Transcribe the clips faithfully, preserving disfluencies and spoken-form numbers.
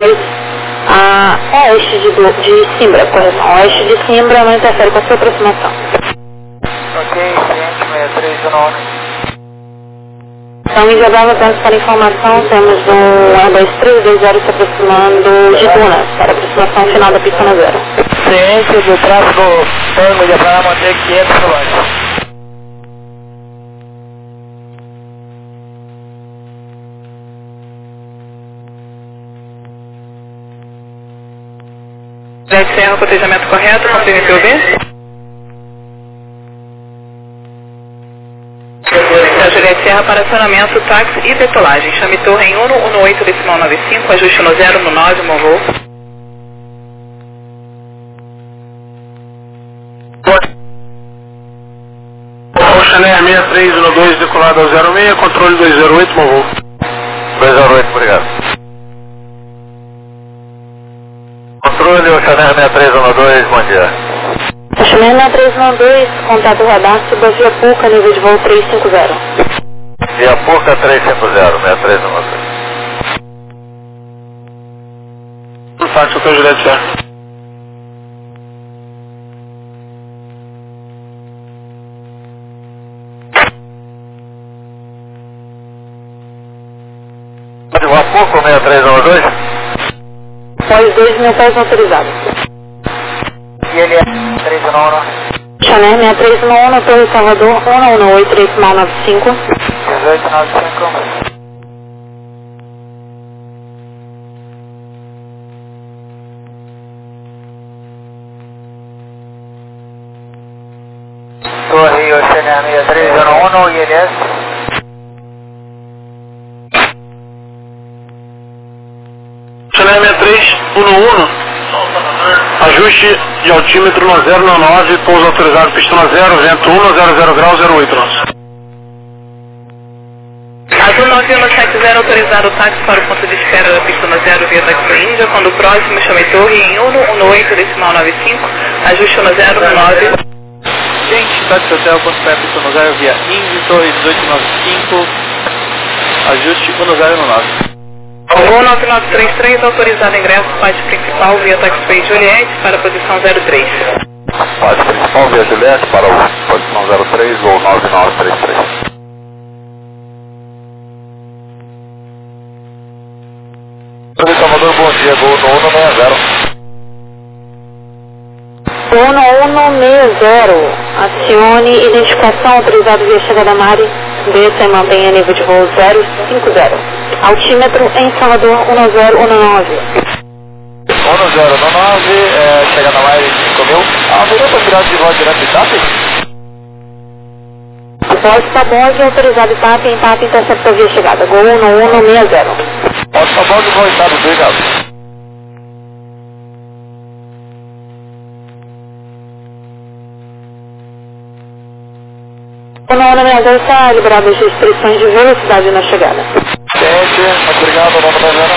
a oeste de, do, de Simbra, correção. Oeste de Simbra não interfere com a sua aproximação. Ok, ciente, sessenta e três, zona um. Então, em Jabal, apenas para informação, temos um Airbus três dois zero se aproximando de Dunas, para a aproximação final da pista na zero. Ciência do tráfego Tango de para manter quinhentos quilômetros. Jet Serra, cotejamento correto, confirme P O V. Da Juliette Serra para acionamento, táxi e decolagem. Chame torre em um um oito decimal nove cinco, ajuste no zero no nove, morro. Chanel seis três um dois, decolado ao zero seis, controle dois zero oito, morro. dois zero oito, obrigado. Controle, o Chanel seis três um dois, bom dia. Chanel seis três um dois, contato radar, suba via Puca, nível de voo trezentos e cinquenta. Via Puca trezentos e cinquenta, seis três um dois. Um táxi, Hotel Juliette Serra. Via Puca seis três um dois. Pós dois mil pés autorizados. E ele é três um um. Chanel seis três um um, Torre Salvador, um um oito decimal nove cinco. dezoito noventa e cinco. Torre Oceania seis três um um, I L S. Chanel seis três um um, ajuste de altímetro no zero nove, pouso autorizado, pista na zero, vento um, zero zero grau, zero oito nosso. Azul nove um sete zero, autorizado o táxi para o ponto de espera da pista na zero via Taxi Índia. Quando próximo, chame torre em um um oito decimal nove cinco, ajuste no zero no nove. Gente, táxi hotel, ponto pé, pista no zero via Indy, torre dezoito noventa e cinco, ajuste um no zero no nove. Voo nove nove três três, autorizado ingresso, parte principal via Taxi Juliette para a posição zero três. Parte principal via Juliette para o posição zero três ou nove nove três três. Torre Salvador, bom dia, voo no um um seis zero. um um seis zero, acione identificação autorizado via chegada Mari, desça e mantenha nível de voo zero cinco zero. Altímetro em Salvador um zero um nove. um zero um nove, é, chegada Mari cinco mil. Haveria possibilidade de voar direto de T A P? Pode Tabog autorizado I T A P, em T A P interceptor via chegada, Gol um um seis zero. Pode Tabog, voo estado, obrigado. O nome zero está liberado as restrições de velocidade na chegada. Gente, muito obrigado, nome da zero.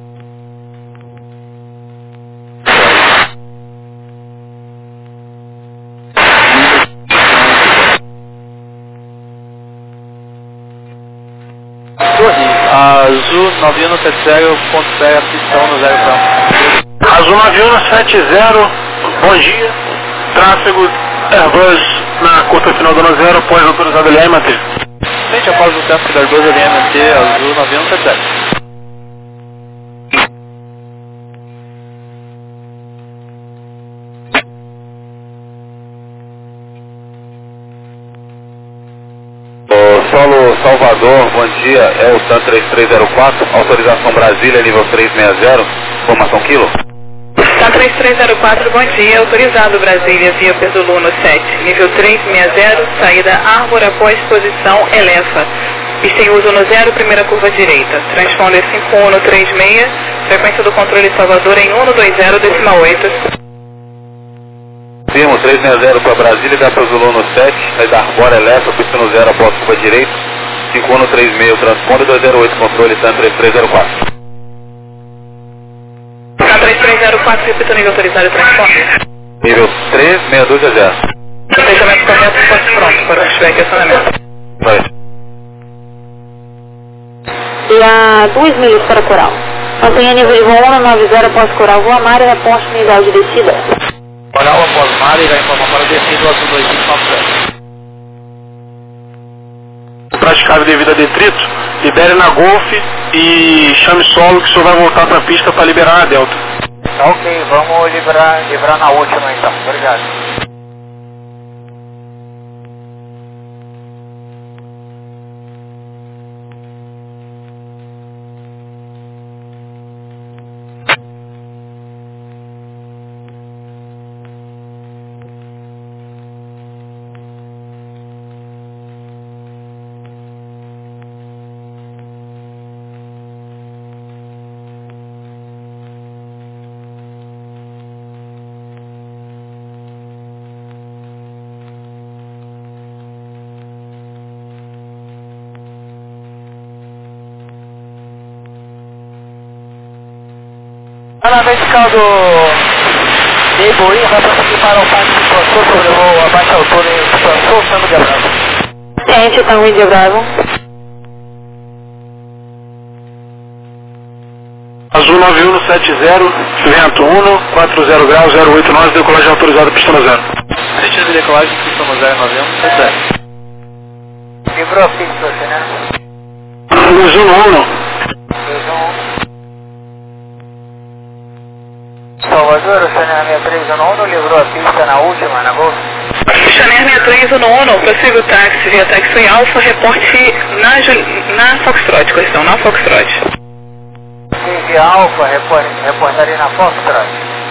Torre, Azul nove um sete zero, ponto pé, pistão no zero grau. Azul nove um sete zero, bom dia. Tráfego Airbus na curta final do ano zero, pós autorizado L M T. Gente, após o teste da Airbus L M T, Azul nove um sete zero. O Solo Salvador, bom dia, é o TAN três três zero quatro, autorização Brasília, nível trezentos e sessenta, formação quilo. TAN três três zero quatro, bom dia, autorizado Brasília via Perdoluno sete, nível trezentos e sessenta, saída Árvore após posição Elefa. Pista em uso no zero, primeira curva direita. Transponder cinco um três seis, frequência do controle Salvador em um dois zero decimal oito. Firmo trezentos e sessenta para Brasília, da Perdoluno sete, saída Árvore Elefa, pista no zero após curva direita, cinco um três seis, transponder dois zero oito, controle TAN três três zero quatro. TAN três três zero quatro, repita o nível autorizado e transponder. Nível três seis dois zero. Fechamento correto, ponto pronto para o feedback e acionamento. Vai. E a duas milhas para Coral. Mantenha nível de voo um nove zero após Coral Voa Mar e reporte no ideal de descida. Coral após Mar e vai informar para descida azul dois cinco nove zero. Praticável devido a detrito, libere na Golf e chame solo que o senhor vai voltar para a pista para liberar na Delta. Tá ok, vamos liberar, liberar na última então. Obrigado. Na vertical do Neighboring vai prosseguir para o parque de Plançou sobre o voo a baixa altura em Plançou, Tango de Bravo. Ciente, Tango de Bravo. Azul nove um sete zero, vento um, quatro zero graus, zero oito nove, decolagem autorizada, pista zero. Sentido de decolagem, pista zero nove um sete zero. Livrou fixo, né? dois um um. Salvador, o Chanel seis três um um livrou a pista na última, na Golf. Chanel seis três um um, prossiga o táxi via táxi Alfa, reporte na, Ju- na Foxtrot, questão na Foxtrot. Via Alfa, report, reportaria na Foxtrot.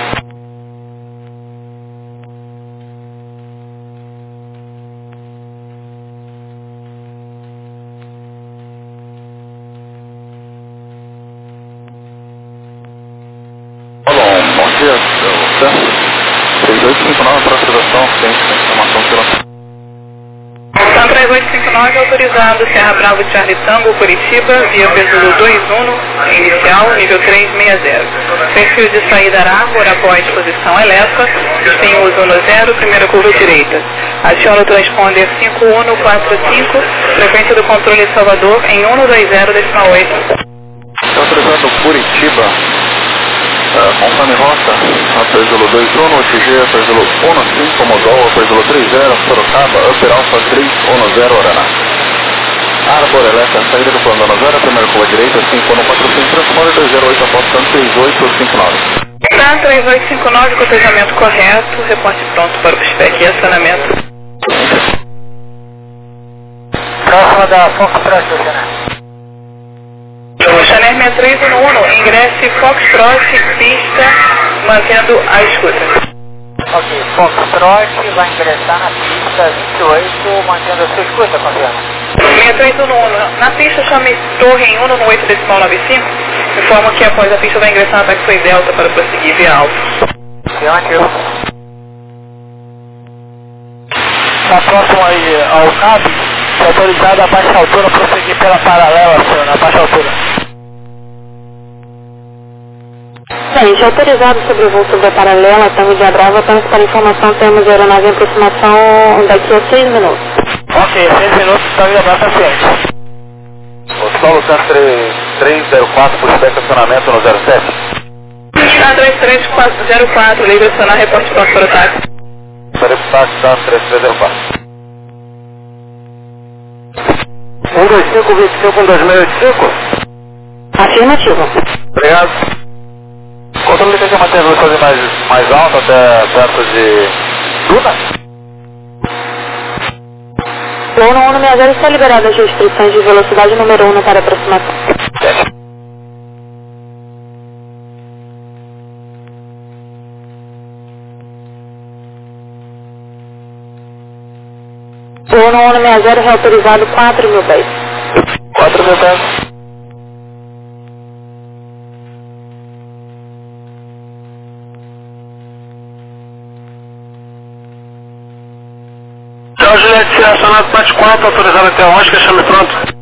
Bom dia, três oito cinco nove para aproximação, tem informação pela... Então, três oito cinco nove autorizado, Serra Bravo Charlie Tango, Curitiba, via Pesulo dois um, inicial, nível três seis zero. Perfil de saída Arbor, após posição Elefa, tem uso no zero, primeira curva direita. Aciona o transponder cinco um quatro cinco, frequência do controle Salvador em cento e vinte decimal oito. Autorizado Curitiba, uh, conforme rota, Apesolo dois um, O T G, Apesolo um cinco, Modol, Apesolo três zero, Sorocaba, Upper Alpha três um zero, Araná. Arbor, Elefa, saída do plano um zero, primeira curva direita, cinco um quatro cinco, transponder dois zero oito, apostando três oito cinco nove. Tá, três oito cinco nove, cotejamento correto, reporte pronto para o spec e acionamento. Próxima da Foxtrot, Chanel. Chanel seis três um um, ingresse Foxtrot, pista, mantendo a escuta. Ok, Foxtrot vai ingressar na pista vinte e oito, mantendo a sua escuta, confirma. seis três um um, na pista chame torre em um no oito decimal nove cinco, informa que após a pista vai ingressar na taxi Delta para prosseguir via Alfa. Afirmativo. Está próximo aí ao cabo, é autorizado a baixa altura prosseguir pela paralela, senhor, na baixa altura. Gente, autorizado sobre o voo sobre a paralela, Tango de Bravo, apenas para informação, temos aeronave em aproximação daqui a seis minutos. Ok, seis minutos, Tango de Bravo paciente. O solo Centro três zero quatro, por estacionamento no zero sete. Tá, três três quatro zero quatro, livre acionar, reporte pronto para o táxi. Tarif táxi, tá, três três zero quatro. um dois cinco, vinte e cinco, um dois seis oito cinco. Afirmativo. Obrigado. Controle tem que manter a velocidade mais, mais alta até perto de Duna. O um um seis zero está liberado as restrições de velocidade número um para aproximação. O um um seis zero reautorizado quatro mil pés. quatro mil pés. Então, Juliette, acionado parte quatro, autorizado até a Oscar, chame pronto.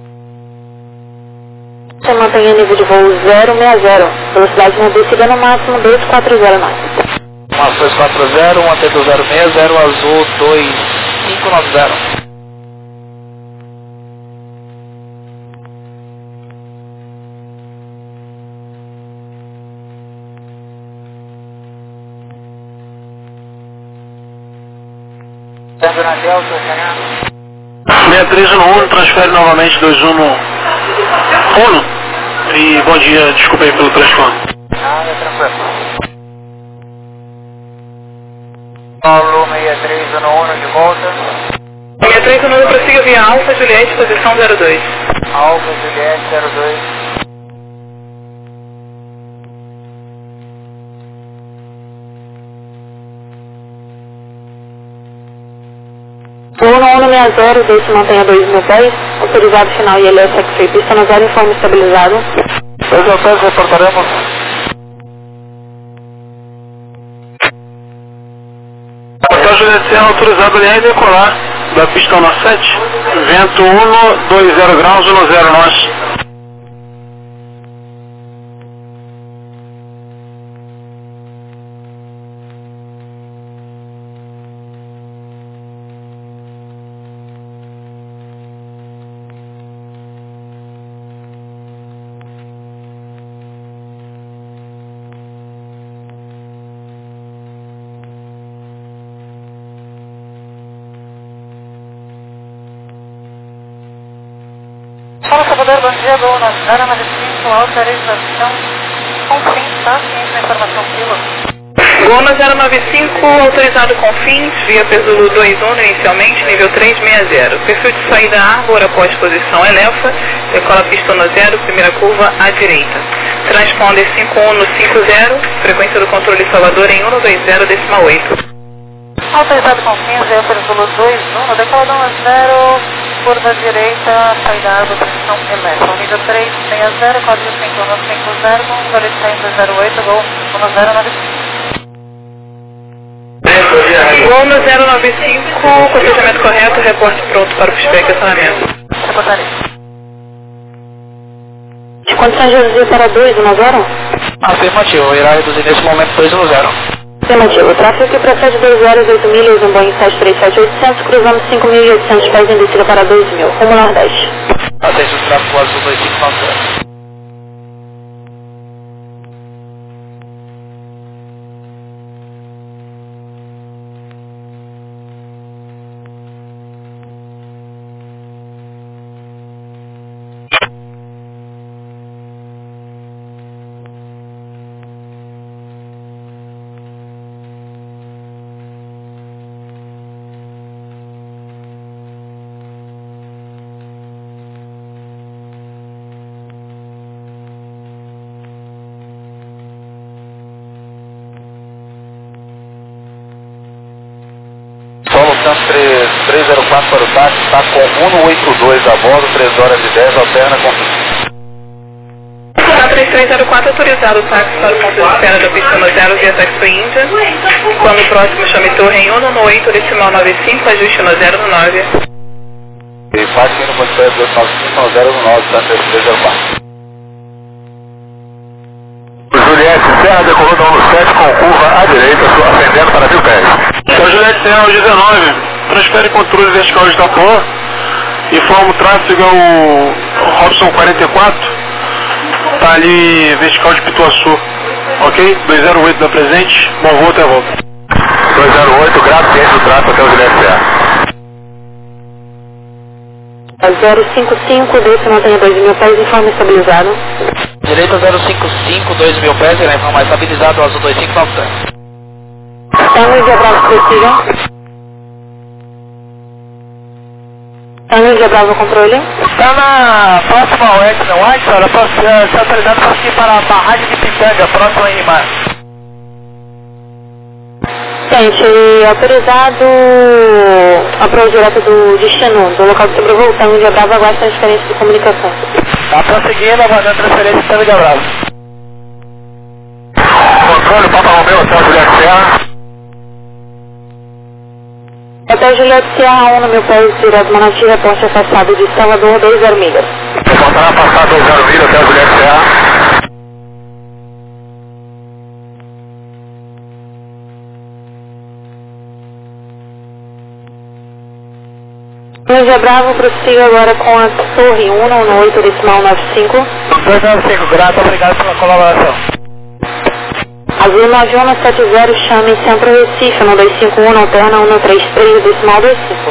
Você mantém nível de voo zero seis zero, velocidade na descida no máximo dois quatro zero nove. Mas dois quatro zero, um T zero seis zero, azul dois cinco nove zero. seis três um um, transfere novamente dois um um. E bom dia, desculpa aí pelo transtorno. Nada, tranquilo. Paulo seis três um um de volta. seis três um um, prossiga via Alfa Juliette, posição zero dois. Alfa Juliette zero dois. O um um seis zero, deixe mantenha dois mil pés, autorizado final I L S X-Ray, pista no zero, informe estabilizado. dois hotéis, reportaremos. Hotel Juliette Serra, autorizado ali a decolar da pista nove sete, vento um, dois zero graus, um zero nós. Fala, Salvador, bom dia, do zero nove cinco, autorização com fins, tá? Ciência da informação Kilo. Goma zero nove cinco, autorizado com fins, via Pesulo dois um inicialmente, nível três seis zero. Perfil de saída Arbor após posição Elefa, decola pista no zero, primeira curva à direita. Transponder cinco um cinco zero, frequência do controle Salvador em um dois zero decimal oito. Autorizado com fins, via Pesulo dois um, decola um zero, curva direita, saída Arbor, posição Elefa. Nível três seis zero, código cinco um cinco zero, controle saindo zero oito, gol um zero nove cinco. Goma zero nove cinco, com fechamento correto, reporte pronto para o feedback e acionamento. Reportaria. De condições de reduzir para dois um zero? Afirmativo, irá reduzir nesse momento dois um zero. Afirmativo, tráfego que procede dois horas, oito milhas, um Boeing sete três sete oitocentos, cruzando cinco mil e oitocentos pés em descida para dois mil, rumo nordeste. Atende o tráfego azul dois cinco nove zero. três zero quatro para o táxi, está com um oito dois a bordo, três horas e dez, alterna com... três três zero quatro, autorizado o táxi para o ponto de espera da pista no zero via Taxi Índia. Quando próximo, chame torre em um no oito, decimal nove cinco, ajuste no zero no nove. E faz aqui no ponto de espera dois nove cinco no zero no nove, tá três três zero quatro. Juliette Serra, decolou da um sete com curva à direita, ascendendo para mil pés. Hotel Juliette Serra, dezenove, transfere controle vertical de Itapuã, informa o tráfego ao Robson quarenta e quatro, está ali vertical de Pituaçu, ok? dois zero oito da presente, bom voo até a volta. dois zero oito, grave ciência do tráfego até o Juliette Serra. zero cinco cinco, deixe mantenha dois mil pés, informe estabilizado. Direita zero cinco cinco, dois mil pés, irá informar estabilizado, azul dois cinco nove zero. Tânia de Bravo, prossiga. Tânia de Bravo, controle. Está na próxima ao Edson White, senhora, se autorizado para seguir para a barragem de Pitanga, próxima em Rimar. Gente, autorizado a prova direta do destino, do local de sobrevoo, Tânia de Bravo, aguarda transferência de comunicação. Está prosseguindo, aguardando transferência de Tânia de Bravo. Controle, Papa Romeu, Hotel Juliette Serra. Hotel Juliette Serra, um no meu pés, direto Manati, reporte afastado de Salvador, dois zero milhas. Reportará afastado dois zero milhas, Hotel Juliette Serra. Tânia Bravo, prossiga agora com a torre um no oito decimal nove cinco. dois nove cinco, grato, obrigado pela colaboração. Azul nove um sete zero, chame Centro Recife, um dois cinco um, alterna um três três, decimal dois cinco.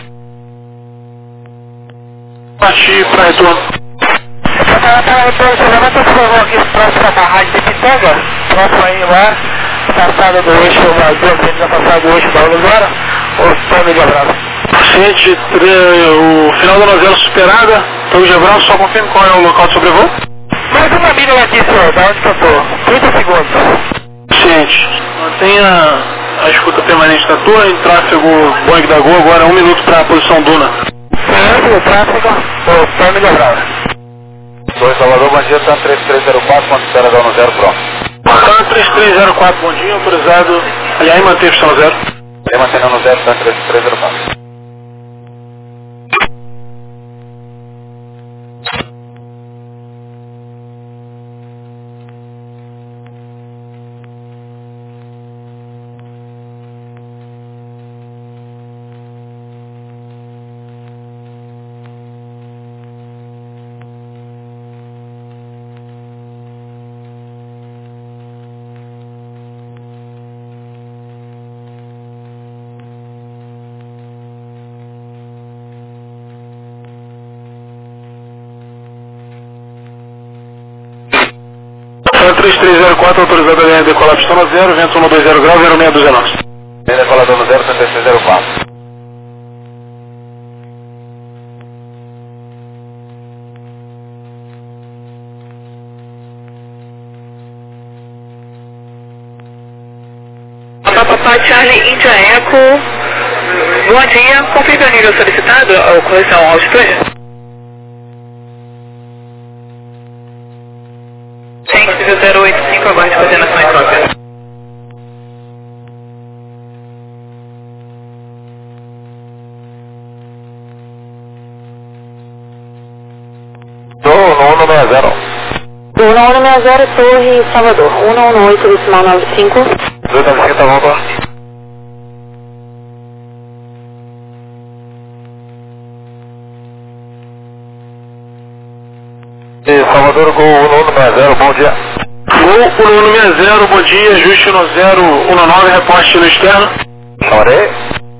Parti para retorno. Para retorno, você levanta por favor aqui próximo da barragem de Pitanga, próximo aí lá, passada do eixo, duas vezes na passada do eixo da Olivara, ou Torre de Abraço. Paciente, o final da novela superada, Torre de Abraço, só confirme qual é o local de sobrevoo. Mais uma milha aqui, senhor, da onde que eu tô? trinta segundos. Paciente, mantenha a escuta permanente da torre, em tráfego Boeing da Gol, agora um minuto para a posição Duna. Sim, o tráfego, o Torre de Abraço. dois Salvador, bom dia, TAM três três zero quatro, quanto espera dar no zero, pronto. TAM três três zero quatro, bom dia, autorizado, aliás, manteve pistão zero. Ele mantendo no zero, TAM três três zero quatro. três três zero quatro, autorizado a linha de decolar pistão zero, vento um dois zero grau, zero seis dois nove. Linha decolador no zero, três três zero quatro. Papai Charlie, Índia Eco, bom dia, confirme o nível solicitado, ou correção ao altitude? zero oito cinco, aguarde coordenação em cópia. Do um um seis zero. Do um um seis zero, Torre Salvador, um um oito, decimal nove cinco. dois nove cinco, tá bom, tá? Salvador, Gol um um seis zero, bom dia. Gol um um seis zero, bom dia, ajuste no zero um nove, reposte no externo. Chamarei.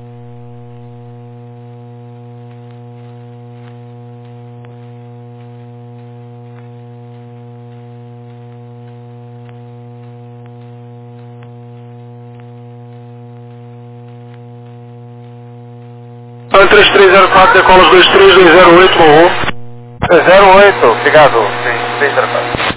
três três zero quatro, decola os dois três dois zero oito, bom. zero oito, obrigado. três três zero quatro.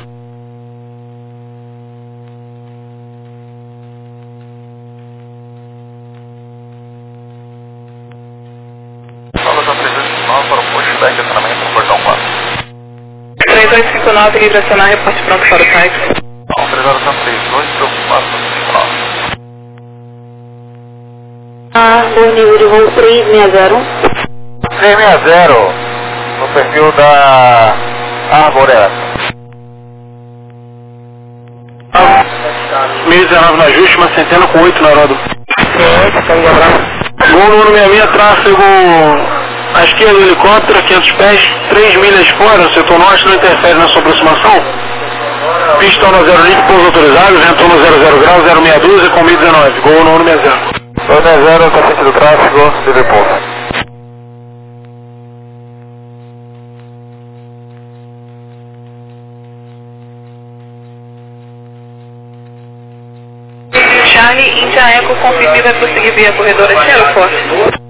Salvador trezentos e cinquenta e nove para o posto da estacionamento no portão quatro. três dois cinco nove, livre acionar, reporte pronto para o site. Não, três horas trinta e dois, preocupado com o cinco nove. Ah, do nível de voo três seis zero. três seis zero, no perfil da Arboreata. meio dezenove no ajuste, uma centena com oito na roda. Gol no número sessenta e seis, tráfego à esquerda do helicóptero, quinhentos pés, três milhas fora, no setor norte, não interfere na sua aproximação. Pistão no zero limpo, pouso autorizado, vento no zero zero grau, zero seis doze com mil e dezenove. Gol no número sessenta e seis. dois seis zero, está sentido tráfego, livre pouso. Charlie, Índia Eco, confirme vai prosseguir via corredor até aeroporto.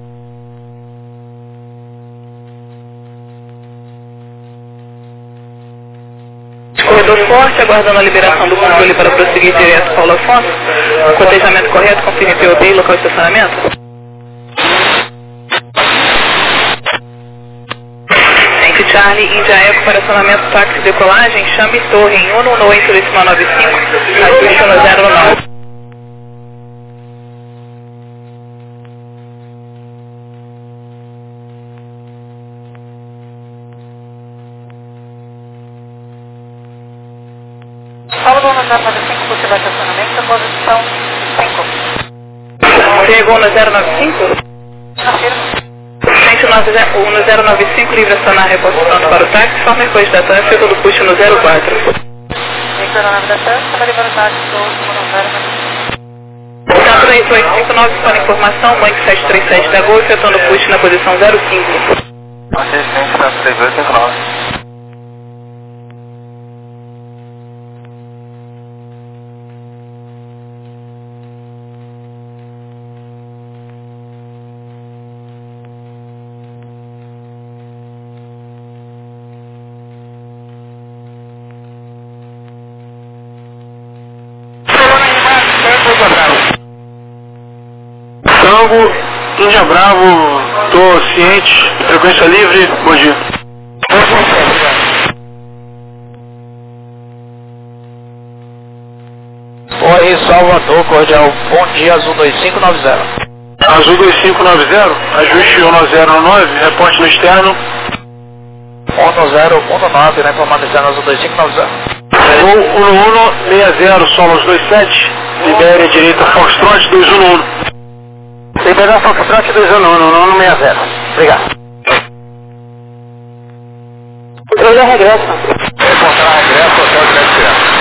Corredor forte, aguardando a liberação do controle para prosseguir direto Paulo Afonso. Cotejamento correto, confirme P O D e local de estacionamento. Entre Charlie, Índia Eco, para acionamento táxi e decolagem, chame torre em um um oito, decimal nove cinco, ajuste no zero nove. Salvador no zero nove cinco, possível estacionamento, posição cinco. Chegou no zero nove cinco? Afirma. um no zero nove cinco, livre acionar, reposição para o táxi, forma depois da TAM, do custo no zero quatro. Veículo da TAM, estava liberando táxi do oito cinco nove, para informação, Boeing sete três sete da Gol, efetuando push na posição zero cinco. Assistente para três oito cinco nove. Tango, Índia Bravo, tô ciente, frequência livre, bom dia. Oi, Salvador, cordial, bom dia, Azul dois cinco nove zero. Azul dois cinco nove zero, ajuste um zero nove, reporte no externo. um zero um nove, na informação externa, Azul dois cinco nove zero. Gol um um seis zero, Solos dois sete, libere a direita Foxtrot dois um um. Libera Foxtrot dois um um, um seis zero. Obrigado. Controle regressa. Reportar regresso, hotel de Mestre.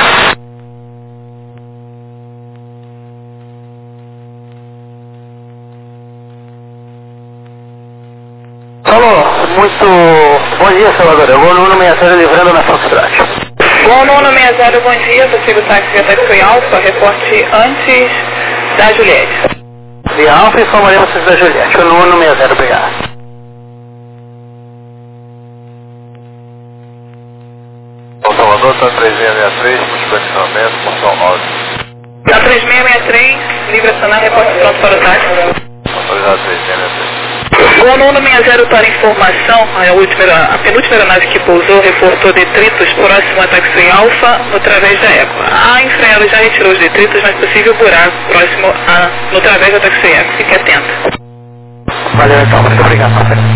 Alô, muito bom dia, Salvador. Eu vou no um seis zero livrando na Foxtrot. Gol no um seis zero, bom dia, possível táxi via Taxi Alfa, reporte antes da Juliette. Via Alfa, informaremos vocês da Juliette. Eu no um seis zero, obrigado. O Salvador está três seis seis três, multiplexamento, função nove. Na três seis seis três, livre acionar, reporte pronto para o táxi. Autorizado três seis seis três. Gol no um seis zero, para informação, a, última, a penúltima aeronave que pousou reportou detritos próximo a Taxi Alfa no través da Eco. A Infraero já retirou os detritos, mas possível buraco próximo a, no través da Taxi Eco. Fique atento. Valeu então, muito obrigado.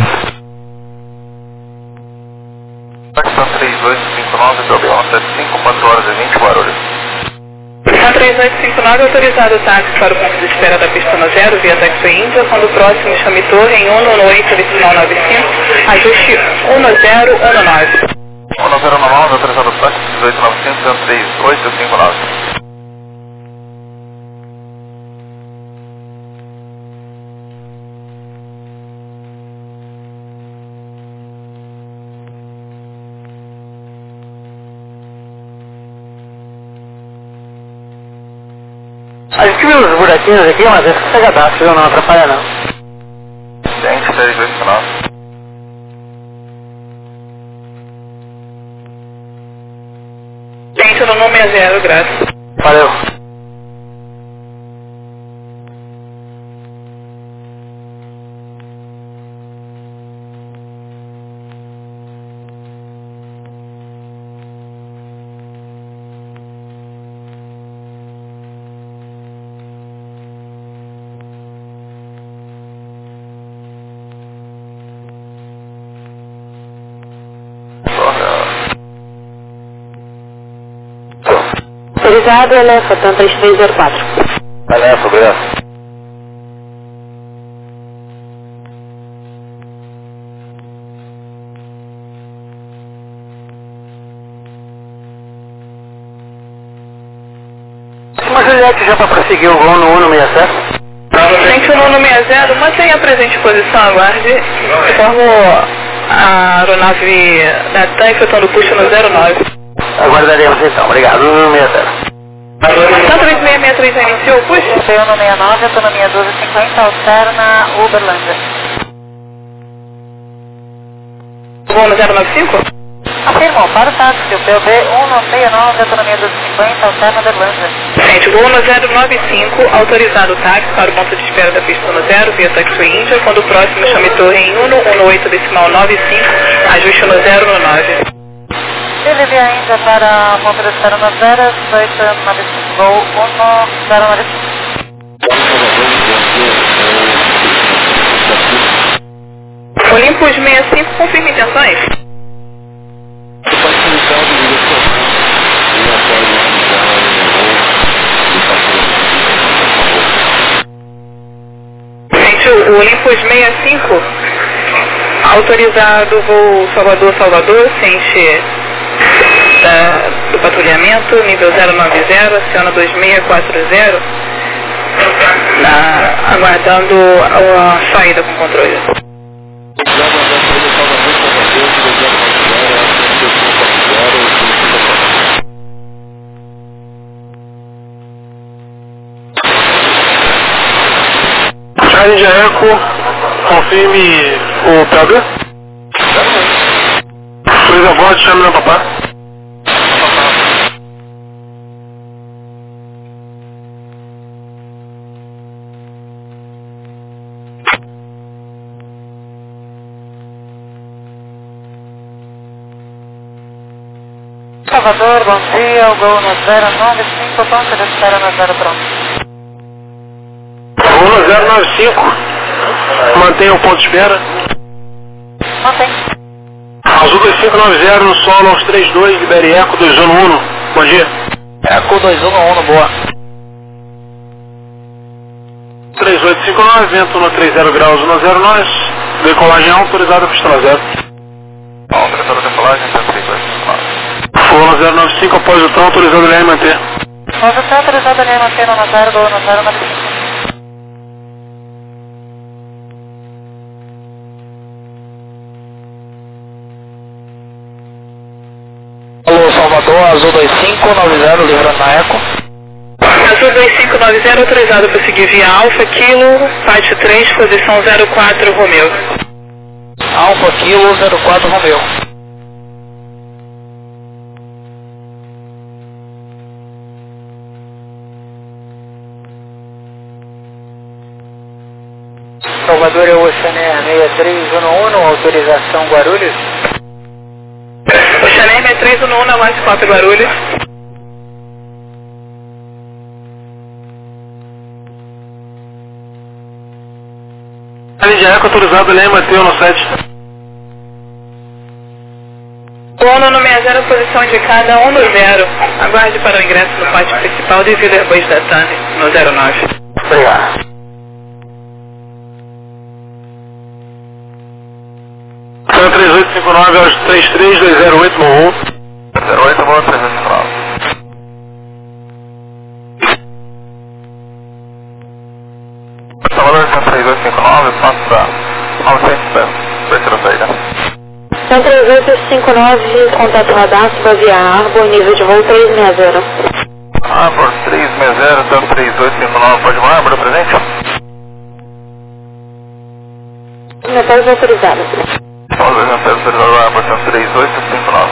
Taxan três oito cinco nove, Gabriel, sete cinco, quatro horas e vinte, Guarulhos. Na três oito cinco nove, autorizado o táxi para o ponto de espera da pista no zero, via Taxi Índia, quando o próximo chame torre em um um oito, decimal nove cinco, ajuste um zero um nove. um zero um nove, autorizado o táxi dezoito novecentos, três oito cinco nove. A gente viu os buraquinhos aqui, mas esse é cadastro, viu? Não atrapalha não. Gente, três oito cinco nove. Gente, no um seis zero, graças. Valeu. Autorizado, Elefa, Tan três três zero quatro. Elefa, obrigado. Uma Juliette já para prosseguir o voo no um seis zero? Gente, no um seis zero, mantenha a presente posição, aguarde. Informo a aeronave da TAM efetuando push no zero nove. Aguardaremos então, obrigado. um seis zero. Tan três seis seis três já iniciou o push? um seis nove, autonomia doze cinquenta, alterna Uberlândia. Voo no zero nove cinco? Afirmou, para o táxi, o P O B um seis nove, autonomia doze cinquenta, alterna Uberlândia. Gente, voo no zero nove cinco, autorizado o táxi para o ponto de espera da pista no zero, via Taxi Índia, quando o próximo chame torre em um um oito, decimal nove cinco, ajuste no zero no nove. Ele via ainda para ponto de espera no zero, dezoito nove cinco, voo um zero nove cinco. Olympus sessenta e cinco, confirme intenções. Gente, o Olympus sessenta e cinco, autorizado voo Salvador-Salvador, ciente da, do patrulhamento, nível zero nove zero, aciona dois seis quatro zero, na Está aguardando a, a saída com controle. Charlie de Eco, confirme o P A B. Fez a voz, chame meu papá. Salvador, bom dia, o Gol no zero nove cinco, ponto de espera no zero pronto. um zero nove cinco, mantenha o ponto de espera. Mantém. Azul dois cinco nove zero, no solo aos trinta e dois, libere Eco dois um um. Bom dia. Eco dois um um, boa. três oito cinco nove, vento no trinta graus um zero nove, decolagem autorizada, pistão zero. Autorizada a decolagem, três oito cinco nove. um zero nove cinco, após o tom, autorizado a linha e manter. Pode estar autorizado a linha manter no zero, Gol no zero nove cinco. Alô, Salvador, Azul dois cinco nove zero, livrando na Eco. Azul dois cinco nove zero, autorizado para seguir via Alfa, Kilo, Pátio três, posição zero quatro, Romeu. Alfa, Kilo, zero quatro, Romeu. Salvador é o Oceaner seis três um um, autorização Guarulhos. Oceaner seis três um um, na mais quatro Guarulhos. Charlie de Eco, autorizado a linha e manter no sete. Ono no sessenta, posição indicada um zero. Aguarde para o ingresso no pátio principal de Vila Herbois da Tane, no zero nove. Obrigado. três oito cinco nove aos três três dois zero oito um. zero oito, boa, três oito cinco nove. Salvador, três oito cinco nove, passa novecentos pés, terceira saída. Então três oito cinco nove, contato radar, suba via Arbor, nível de voo três seis zero. Arbor três seis zero, então três oito cinco nove, pode ir, Arbor, presente? Metais autorizados. Salvador, autorizado a Arbor, três oito cinco nove.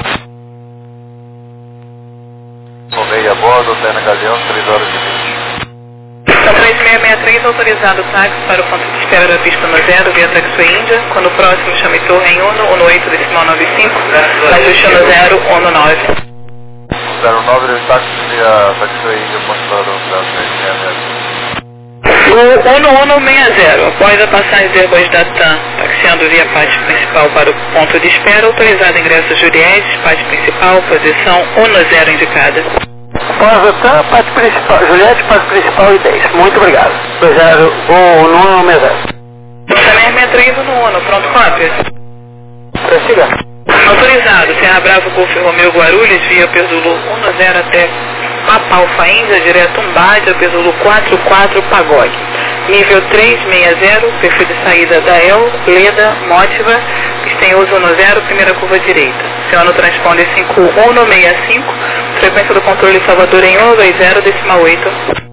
Tomei a bordo, Tena Galeão, três horas e vinte. São três seis seis três, autorizado o táxi para o ponto de espera da pista no zero, via Taxway Índia. Quando próximo, chame torre em Uno, Uno oito, decimal nove cinco, ajuste no zero, Uno nove. zero nove, ele táxi via Taxway Índia, ponto de espera do zero. Uno Uno seis zero, após a passagem de Herbois da Tan, taxiando via pátio principal para o ponto de espera, autorizado ingresso Juliette, pátio principal, posição Uno zero indicada. Após a Tan, pátio principal, Juliette, pátio principal e dez. Muito obrigado. dois zero um um seis zero. Oceaner seis três um um, pronto, cópia. Prossiga. Autorizado, Serra Bravo, Golf Romeu Guarulhos, via Perzulu um zero até Papa Alfa Índia, direto Umbade, Perzulu quatro quatro, Pagode. Nível três seis zero, perfil de saída da El, Leda, Mótiva, pista em uso no zero, primeira curva direita. Oceano transponder cinco um seis cinco, frequência do controle Salvador em um dois zero, decimal oito.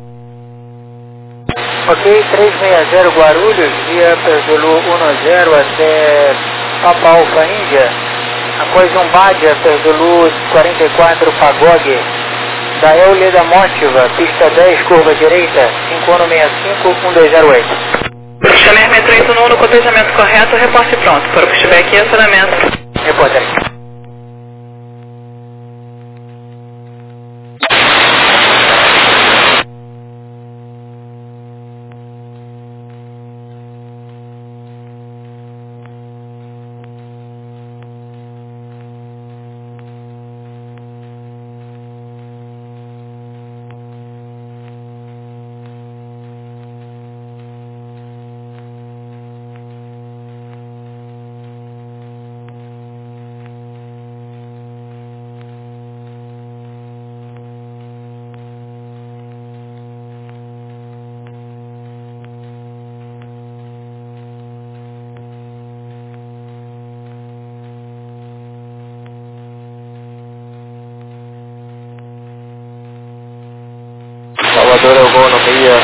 Ok, três seis zero Guarulhos, via Perzulu um zero até Papa Alfa Índia. Após Umbádia, Perzulu quarenta e quatro, Pagode. Da Euleda Mótiva, pista dez, curva direita, cinco um seis cinco, um dois zero oito. Oceaner seis três um um, no cotejamento correto, reporte pronto. Para o pushback e acionamento. Reporte.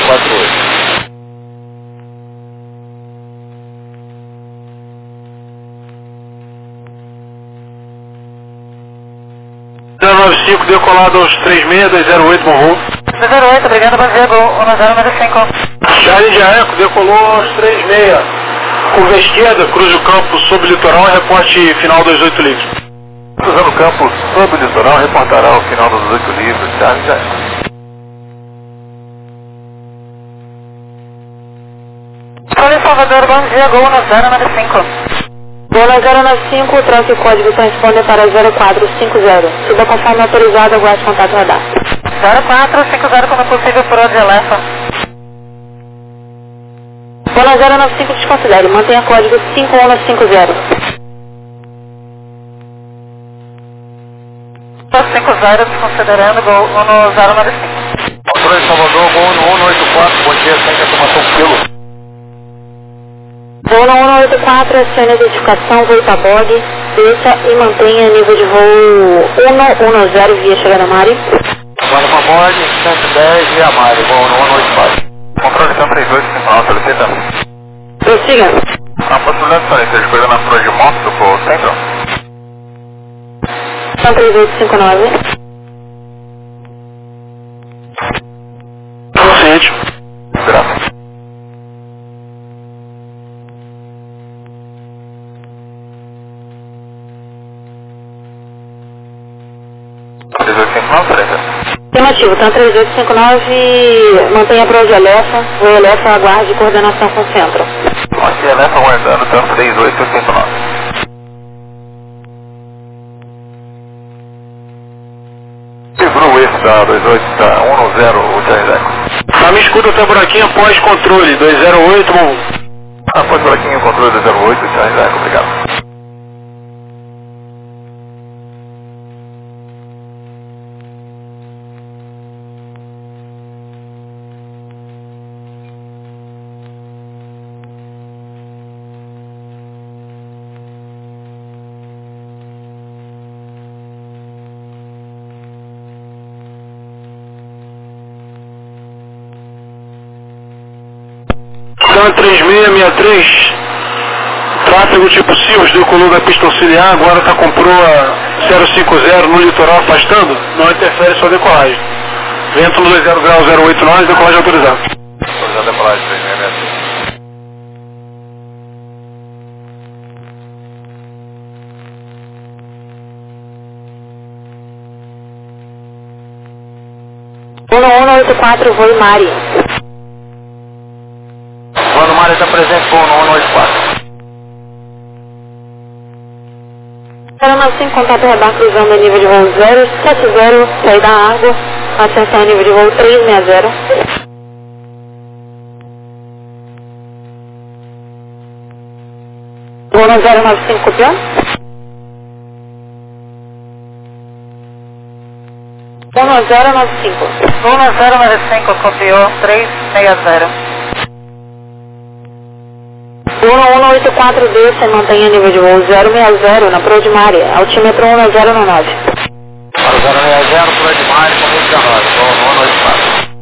quatro oito. zero nove cinco decolado aos três seis dois zero oito, bom voo. dois zero oito, obrigado, bom dia, Gol um zero nove cinco. Charlie de Eco decolou aos três seis. Curva esquerda, cruze o campo sob o litoral e reporte final dos oito livres. Cruzando o campo sob o litoral, reportará o final dos oito livros, Charlie de Eco. Fala em Salvador, bom dia, Gol um zero nove cinco. Gol zero nove cinco, troca o código transponder para zero quatro cinco zero. Suba conforme autorizado, aguarde contato radar. zero quatro cinco zero, como possível, por onde Elefa. Gol zero nove cinco, desconsidere, mantenha código cinco um cinco zero. cinco zero, desconsiderando, Gol um zero nove cinco. Controle Salvador, Gol um oito quatro, bom dia, sem reclamação quilo. Voo um oito quatro, acione a identificação, voo Itabog, desça e mantenha nível de voo um um zero via chegada Mari. Agora uma Mori, cento e dez via Mari, Gol um oito quatro. Controle cento e trinta e dois, final, solicita. Prossiga. A patrulhante solicita de coisa na fila de moto do Polo Centro. São três oito cinco nove. Consciente. Graças. três oito cinco nove, solicita. Afirmativo, tá três oito cinco nove, mantenha para onde Elefa, voo Elefa, aguarde coordenação com o centro. Aqui Elefa aguardando, tanto três oito cinco nove. Seguro esse da dois oito, da um zero, o Charlie Eco. A minha escuta até buraquinho após controle, dois zero oito, bom. Após buraquinho, controle dois zero oito, Charlie Eco, obrigado. três seis seis três, tráfego tipo Silvos, decolou da pista auxiliar, agora está com proa zero cinco zero no litoral afastando, não interfere sua decolagem. Vento no dois zero grau zero oito nove, decolagem autorizada. Autorizada a decolagem três seis seis três. um oito quatro, voo Mari. Quando o Mário está presente, voo no um oito quatro. zero nove cinco, contato radar cruzando a nível de voo zero sete zero, saída da água, atenção a nível de voo três seis zero. Voo no zero nove cinco, copiou? Voo no zero nove cinco. um zero nove cinco, copiou, três seis zero. um oito quatro, desça e mantenha nível de voo zero seis zero na Pro de Mari, altímetro um zero nove. zero seis zero, Pro de Mari, com dezenove, voo um oito quatro.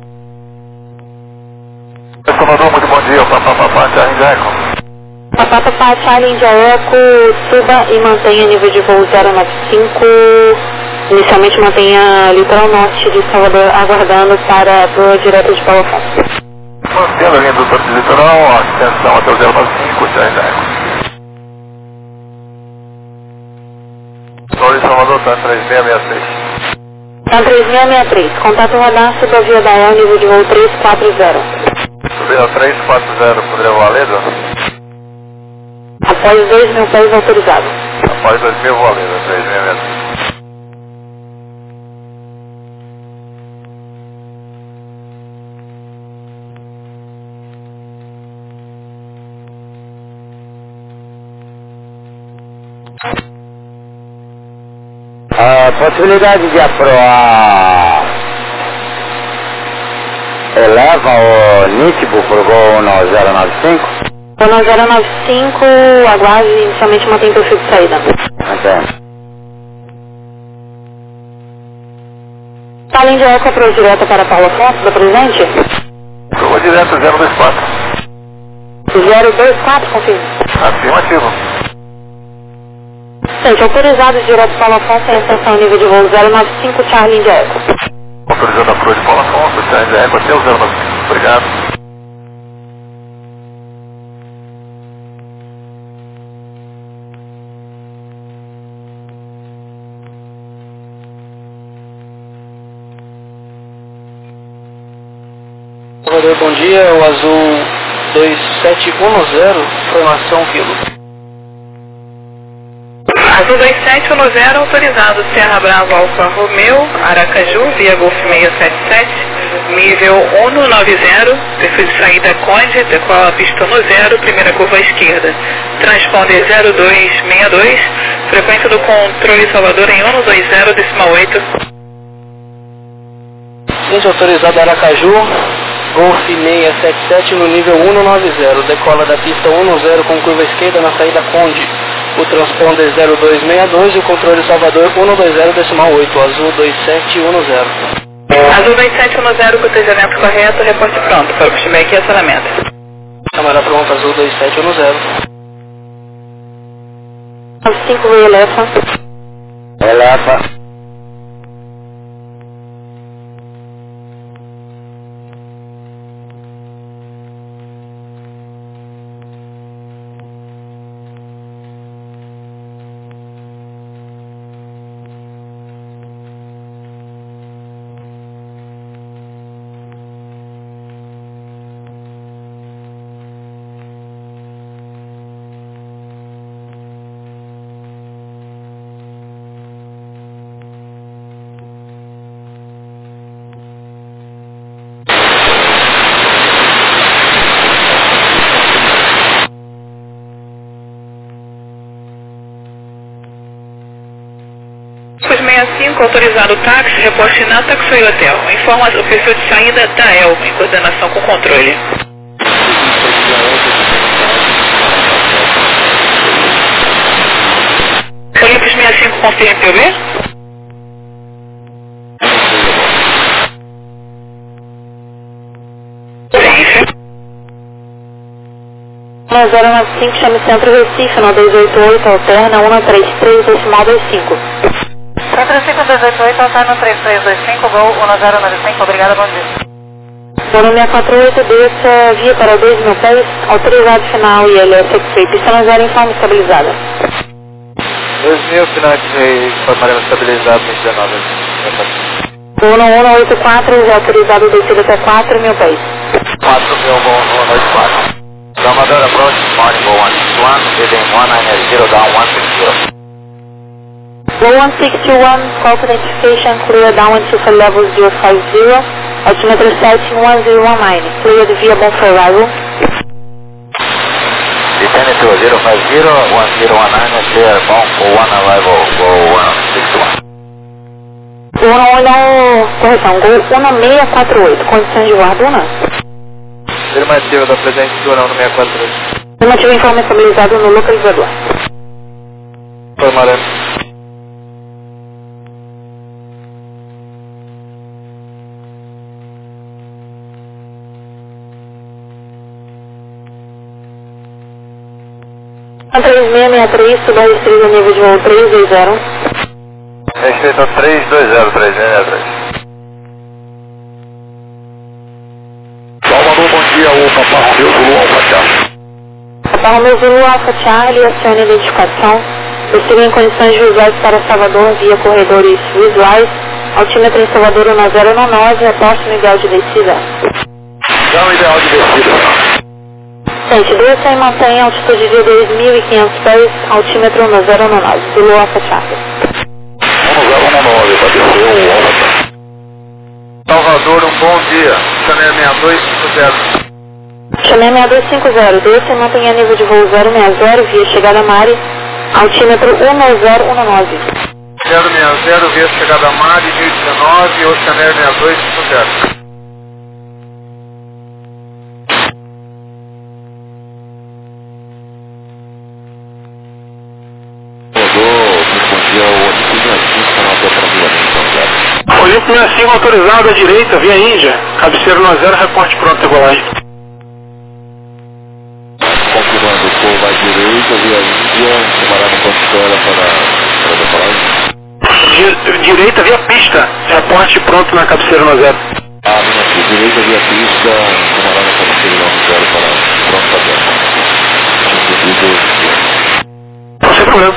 Salvador, muito bom dia, papá, papá, Charlie Eco. Papá, papá, Charlie India Eco, suba e mantenha nível de voo zero nove cinco, inicialmente mantenha litoral norte de Salvador, aguardando para a Pro direto de Paulo Afonso. Mantendo a linha do Porto Litoral, atenção até o zero nove cinco, Charlie Eco. Torre Salvador, tá três seis seis três. Tá três seis seis três, contato radar, suba a via da E L, nível de voo três quatro zero. Subir a três quatro zero, poderia valer, Após dois mil pés autorizados. Após dois mil, valendo, três seis seis três. A possibilidade de aprovar eleva o nítido por gol no zero nove cinco? No zero nove cinco, aguarde e inicialmente mantém perfil de saída. Entendo. Além de Eco, Pro direto para Paulo Afonso, do presente? vou direto zero dois quatro. zero dois quatro, confirma. Afirmativo. Gente, autorizado direto Paulo Afonso em ascensão nível de voo zero nove cinco, Charlie India Eco. Autorizado a cruz de Paulo Afonso, Charlie India Eco, até o zero nove cinco. Obrigado. Salvador, bom dia, é o azul dois sete um zero, formação quilo. Azul dois sete um zero, autorizado Serra Bravo Alfa Romeo, Aracaju, via Golf seiscentos e setenta e sete, nível um nove zero, perfil de saída Conde, decola pista no zero, primeira curva à esquerda. Transponder zero dois seis dois, frequência do controle Salvador em um dois zero, decimal oito. Gente, autorizado Aracaju, Golf seiscentos e setenta e sete no nível um nove zero, decola da pista um zero com curva esquerda na saída Conde. O transponder zero dois seis dois e o controle Salvador um dois zero, decimal oito, azul dois sete um zero. Azul dois sete um zero, cotejamento correto, reporte pronto, para o Pushback e acionamento. Câmara pronta, azul dois sete um zero. nove cinco, Elefa. Elefa. sessenta e cinco, autorizado táxi, reporte na Taxi Hotel. Informa o perfil de saída da E L, em coordenação com o controle. Olympus sessenta e cinco, confirme P O B. um zero nove cinco, chame Centro Recife, no dois oito oito, alterna um três três, decimal vinte e cinco. Centro Recife dois oito oito, alterna três três dois cinco, Gol um zero nove cinco, obrigada, bom dia. Voo seis quatro oito, desça via para dois mil pés, autorizado final I L S X-Ray, pista zero em forma estabilizada. dois mil, final de formaremos estabilizado no dezenove. Voo um oito quatro, já autorizado descida até quatro mil pés. quatro mil, voo um oito quatro. Salvador approach, morning, go one six one, heading one nine zero, down one six zero. Go one six two one, call for identification, clear down to for level zero five zero, altimeter setting one zero one nine, cleared via Bon for arrival. Descending to zero five zero, one zero one nine, clear Bon for one arrival, go one six one. Gol um, correção, Gol um seis quatro oito, condições de voar Duna. Afirmativa da presente do não no seis quatro oito. Afirmativa em forma estabilizado no localizador. Formaremos. A três seis seis três, suba restrita nível de voo três dois zero. Respeito três dois zero, três seis seis três. Salvador, bom dia, o Papa Romeu Zulu Alfa Charlie. Papa Romeu Zulu Alfa Charlie, acione a identificação. Eu sigo em condições visuais para Salvador via corredores visuais. Altímetro em Salvador um zero um nove, reposto no ideal de descida. Não, ideal de descida. Gente, desça e mantenha a altitude de dois mil e quinhentos pés, altímetro um zero um nove, Zulu Alfa Charlie. um zero um nove, vai descer o Alfa. Salvador, um bom dia. Chanel seis dois cinco zero. Chanel seis dois cinco zero, desça e mantenha nível de voo zero seis zero, via chegada Mari, altímetro um zero um nove. zero seis zero, via chegada Mari, mil e dezenove, ou Chanel seis dois cinco zero. Olimpo sessenta e cinco, autorizado à direita, via Índia. Cabeceira no zero, reporte pronto, decolagem. Confirmando, curva à direita, via Índia, camarada Costela para, para decolagem. Di, direita via pista, reporte pronto na cabeceira no zero. Ah, não, aqui, direita via pista, camarada cabeceira no zero para pronto para dentro. Entendido. Não, sem problema.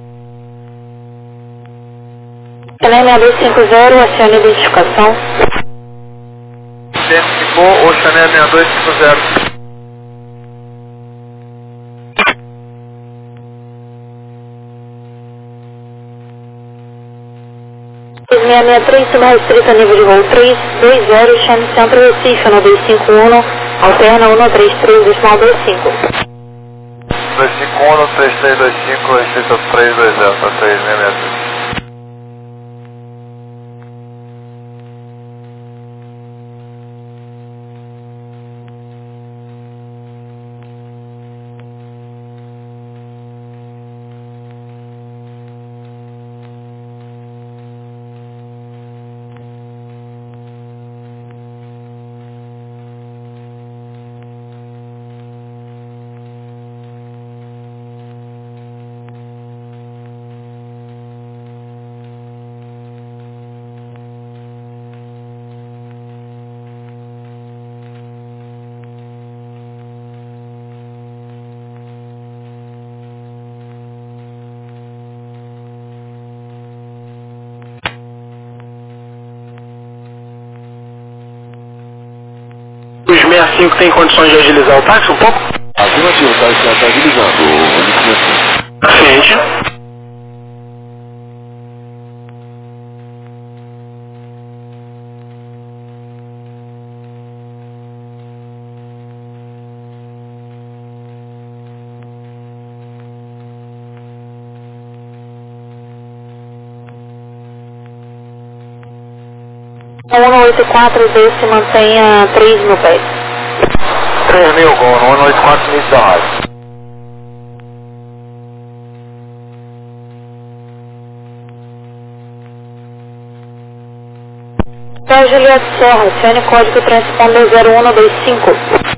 Canal seis dois cinco zero, acione a identificação. Identificou o Chanel seis dois cinco zero. seis seis seis três, subrestrito a nível de voo três dois zero, chame Centro Recife, no dois cinco um, alterna um três três, decimal dois cinco. dois cinco um, três três dois cinco, restrito três dois zero, para três seis seis três. Os sessenta e cinco tem condições de agilizar o táxi um pouco? Afirmativo, o táxi já está agilizando, o Paciente. um oito quatro, desse mantenha três mil pés. três mil, com um oito quatro, início da rádio. Hotel Juliette Serra, acione código transponder zero um dois cinco.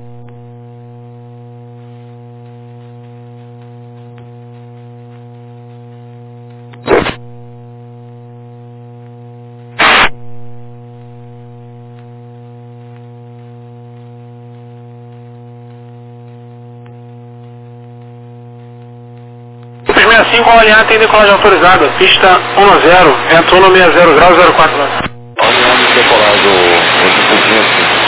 sessenta e cinco, Olean tem decolagem autorizada, pista um zero, vento um sessenta graus zero quatro. Olean de decolagem, o discutinho aqui.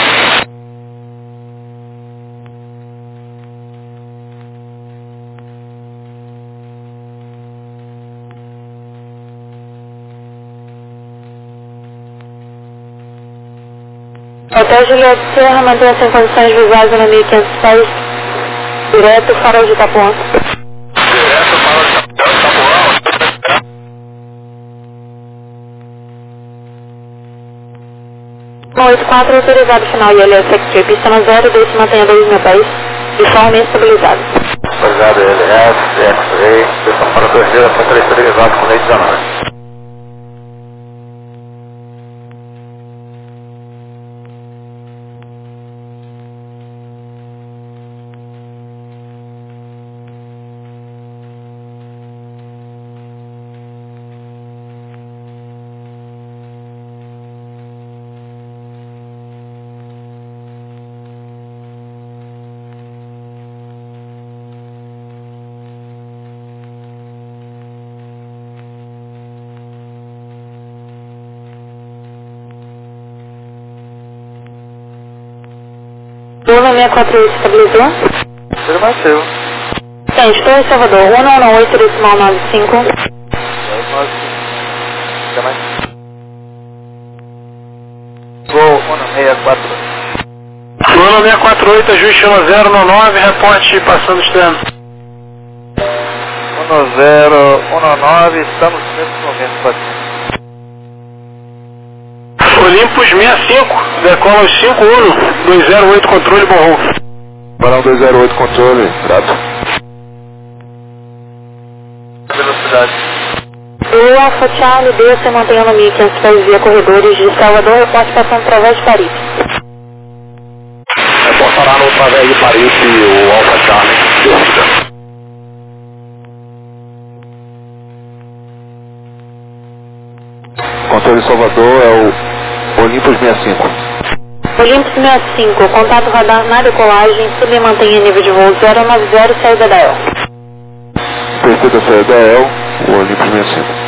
Hotel Juliette Serra, mantenha-se em condições visuais no mil e quinhentos pés, direto, farol de Itapuã. Direto para o Itapuã. um oito quatro, autorizado final I L S aqui, pista no zero, deixe mantenha dois mil pés, de forma estabilizada. Autorizado L S, X-Ray, pista para dois dias, para três estabilizado com leite dezenove. Turma seis quatro oito, estabilizou? Afirmativo. Sim, estou em Salvador, um nove oito, decimal nove cinco. Fica mais. Gol um seis quatro oito. Luana seis quatro oito, ajuste um zero nove, reporte passando externo. um zero um nove, estamos nesse momento, paciente. Olympus sessenta e cinco, decola os cinco um, dois zero oito, controle borrou. Barão dois zero oito, controle, dado. Velocidade. Lua Alfa Charlie, desça e mantenha no mil e quinhentos pés via corredores de Salvador, reporte passando através de Paris. Reportará no através de Paris o Alfa Charlie, descida. Controle Salvador é o Olympus sessenta e cinco. Olympus sessenta e cinco, contato radar na decolagem, sub e mantenha nível de voo zero nove zero, saída da E L. Perfeita saída da E L, o Olympus sessenta e cinco.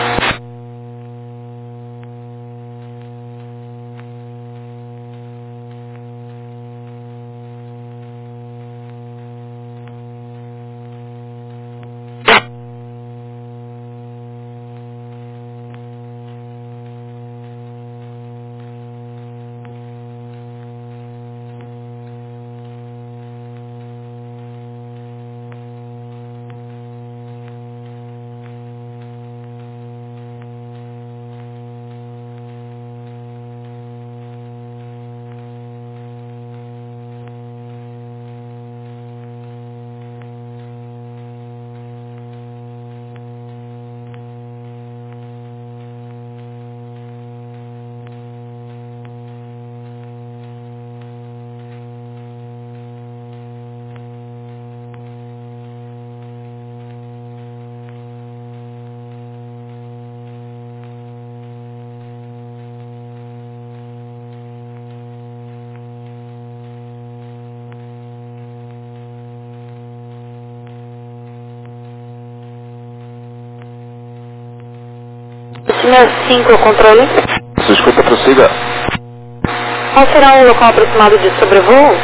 sessenta e cinco, controle. Se escuta, prossiga. Qual será o local aproximado de sobrevoo?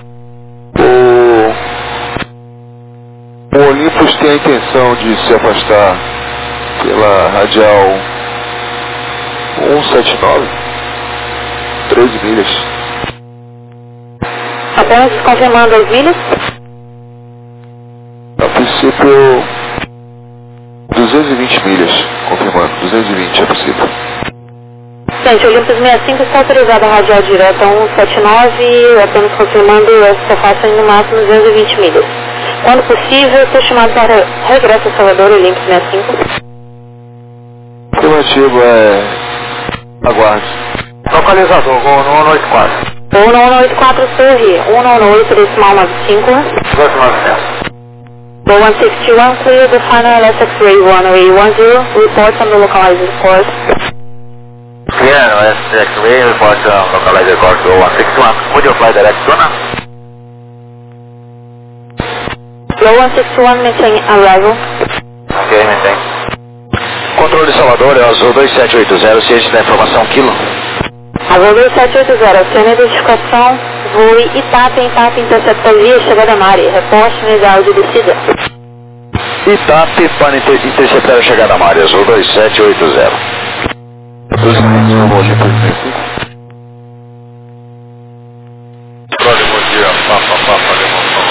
O, o Olympus tem a intenção de se afastar pela radial cento e setenta e nove, treze milhas. Apenas confirmando as milhas? A princípio, duzentas e vinte milhas, confirmando, duzentas e vinte é possível. Gente, o Olympus sessenta e cinco está autorizado a radial direta cento e setenta e nove, apenas confirmando, essa faixa no máximo duzentas e vinte milhas. Quando possível, ser chamado para regresso a Salvador, Olympus sessenta e cinco. Afirmativo é... aguarde. Localizador, um nove oito quatro. um nove oito quatro, Torre, um nove oito, decimal nove cinco. dois nove zero. one sixty-one, clear the final L S X-ray runway one zero, report on the localized course. Clear, L S X-ray, report on localized course one sixty-one. Would you fly direct to now? Low one sixty-one, maintain arrival. Ok, maintain. Controle Salvador, é o Azul dois sete oito zero, ciente da informação quilo. Azul dois sete oito zero, acione a identificação, voe Itap, Itap, intercepta via chegada na área, reporte unidade de descida. Itap para inter interceptar a chegada na área, Azul dois sete oito zero. dois minutos, eu vou ali para o bom dia, Papa, Papa, Alemão,